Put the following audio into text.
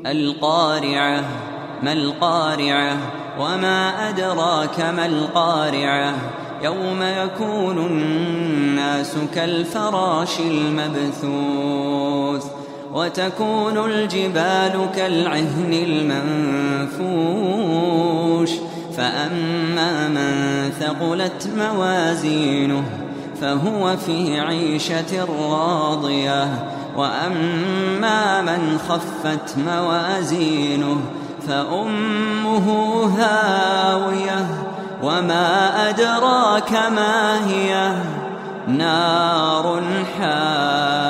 القارعة ما القارعة وما أدراك ما القارعة يوم يكون الناس كالفراش المبثوث وتكون الجبال كالعهن المنفوش فأما من ثقلت موازينه فهو في عيشة راضية وأما من خفت موازينه فأمه هاوية وما أدراك ما هي نار حامية